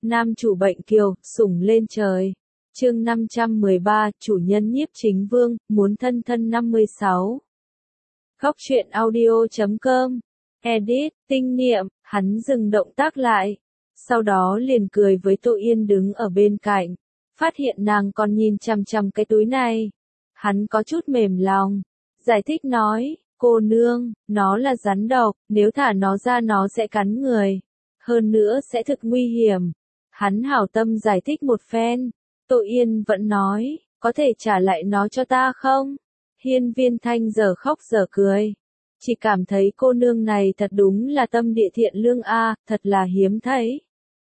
Nam chủ bệnh kiều, sủng lên trời. Chương 513, chủ nhân Nhiếp Chính Vương, muốn thân thân 56. Góc truyện audio.com. Edit, tinh niệm, hắn dừng động tác lại. Sau đó liền cười với Tô Yên đứng ở bên cạnh. Phát hiện nàng còn nhìn chằm chằm cái túi này. Hắn có chút mềm lòng. Giải thích nói, cô nương, nó là rắn độc, nếu thả nó ra nó sẽ cắn người. Hơn nữa sẽ thực nguy hiểm. Hắn hảo tâm giải thích một phen. Tô Yên vẫn nói, có thể trả lại nó cho ta không? Hiên Viên Thanh giờ khóc giờ cười. Chỉ cảm thấy cô nương này thật đúng là tâm địa thiện lương a, thật là hiếm thấy.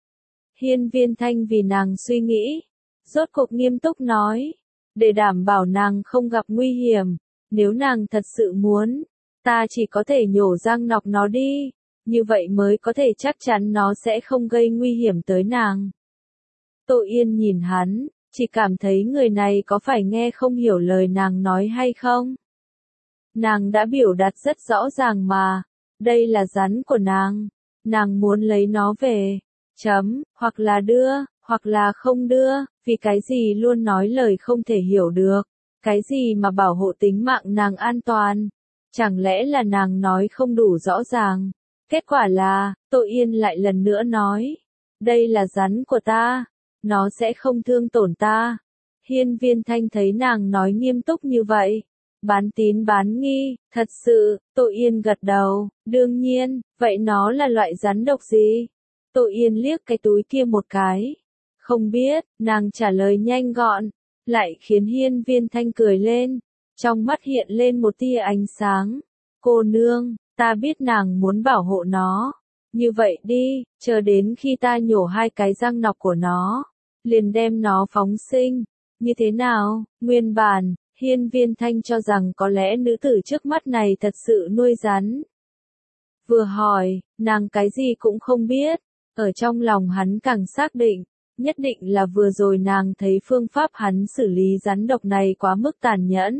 Hiên Viên Thanh vì nàng suy nghĩ, rốt cuộc nghiêm túc nói, để đảm bảo nàng không gặp nguy hiểm, nếu nàng thật sự muốn, ta chỉ có thể nhổ răng nọc nó đi, như vậy mới có thể chắc chắn nó sẽ không gây nguy hiểm tới nàng. Tô Yên nhìn hắn, chỉ cảm thấy người này có phải nghe không hiểu lời nàng nói hay không? Nàng đã biểu đạt rất rõ ràng mà, đây là rắn của nàng muốn lấy nó về, hoặc là đưa, hoặc là không đưa, vì cái gì luôn nói lời không thể hiểu được, cái gì mà bảo hộ tính mạng nàng an toàn, chẳng lẽ là nàng nói không đủ rõ ràng, kết quả là, Tô Yên lại lần nữa nói, đây là rắn của ta, nó sẽ không thương tổn ta. Hiên Viên Thanh thấy nàng nói nghiêm túc như vậy, bán tín bán nghi, thật sự, Tô Yên gật đầu, đương nhiên, vậy nó là loại rắn độc gì? Tô Yên liếc cái túi kia một cái, không biết, nàng trả lời nhanh gọn, lại khiến Hiên Viên Thanh cười lên, trong mắt hiện lên một tia ánh sáng, cô nương, ta biết nàng muốn bảo hộ nó, như vậy đi, chờ đến khi ta nhổ 2 cái răng nọc của nó, liền đem nó phóng sinh, như thế nào, nguyên bản, Hiên Viên Thanh cho rằng có lẽ nữ tử trước mắt này thật sự nuôi rắn. Vừa hỏi, nàng cái gì cũng không biết, ở trong lòng hắn càng xác định, nhất định là vừa rồi nàng thấy phương pháp hắn xử lý rắn độc này quá mức tàn nhẫn.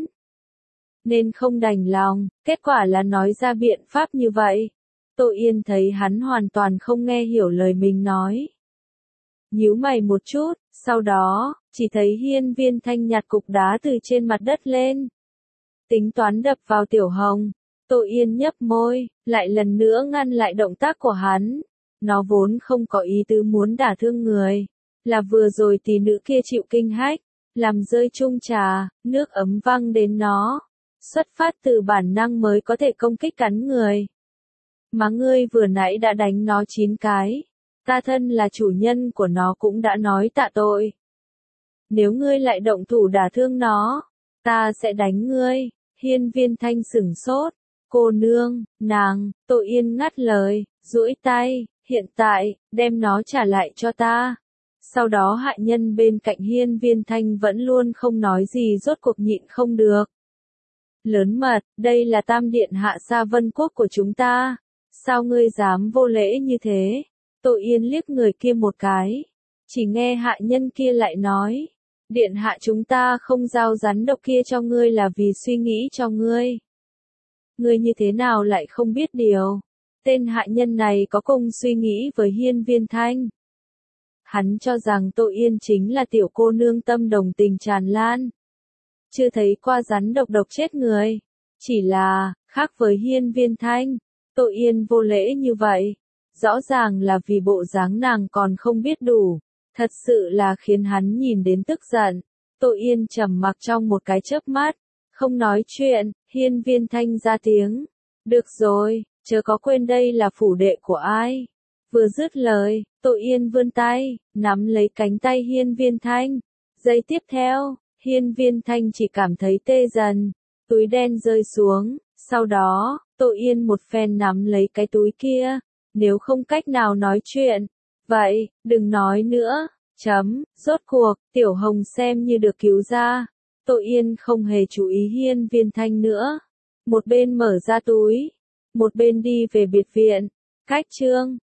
Nên không đành lòng, kết quả là nói ra biện pháp như vậy. Tô Yên thấy hắn hoàn toàn không nghe hiểu lời mình nói. Nhíu mày một chút, sau đó, chỉ thấy Hiên Viên Thanh nhặt cục đá từ trên mặt đất lên. Tính toán đập vào Tiểu Hồng. Tô Yên nhấp môi, lại lần nữa ngăn lại động tác của hắn. Nó vốn không có ý tứ muốn đả thương người. Là vừa rồi tỷ nữ kia chịu kinh hách, làm rơi chung trà, nước ấm văng đến nó. Xuất phát từ bản năng mới có thể công kích cắn người. Mà ngươi vừa nãy đã đánh nó 9 cái. Ta thân là chủ nhân của nó cũng đã nói tạ tội. Nếu ngươi lại động thủ đả thương nó, ta sẽ đánh ngươi. Hiên Viên Thanh sửng sốt. Cô nương, nàng, Tô Yên ngắt lời, duỗi tay, hiện tại, đem nó trả lại cho ta. Sau đó hạ nhân bên cạnh Hiên Viên Thanh vẫn luôn không nói gì rốt cuộc nhịn không được. Lớn mật, đây là Tam Điện Hạ Sa Vân Quốc của chúng ta. Sao ngươi dám vô lễ như thế? Tô Yên liếc người kia một cái. Chỉ nghe hạ nhân kia lại nói. Điện hạ chúng ta không giao rắn độc kia cho ngươi là vì suy nghĩ cho ngươi. Ngươi như thế nào lại không biết điều? Tên hạ nhân này có cùng suy nghĩ với Hiên Viên Thanh. Hắn cho rằng Tô Yên chính là tiểu cô nương tâm đồng tình tràn lan. Chưa thấy qua rắn độc chết người. Chỉ là, khác với Hiên Viên Thanh, Tô Yên vô lễ như vậy. Rõ ràng là vì bộ dáng nàng còn không biết đủ. Thật sự là khiến hắn nhìn đến tức giận. Tô Yên trầm mặc trong một cái chớp mắt. Không nói chuyện, Hiên Viên Thanh ra tiếng. Được rồi, chớ có quên đây là phủ đệ của ai. Vừa dứt lời, Tô Yên vươn tay, nắm lấy cánh tay Hiên Viên Thanh. Giây tiếp theo, Hiên Viên Thanh chỉ cảm thấy tê dần. Túi đen rơi xuống, sau đó, Tô Yên một phen nắm lấy cái túi kia. Nếu không cách nào nói chuyện, vậy, đừng nói nữa, rốt cuộc, Tiểu Hồng xem như được cứu ra. Tô Yên không hề chú ý Hiên Viên Thanh nữa. Một bên mở ra túi, một bên đi về biệt viện. Cách chương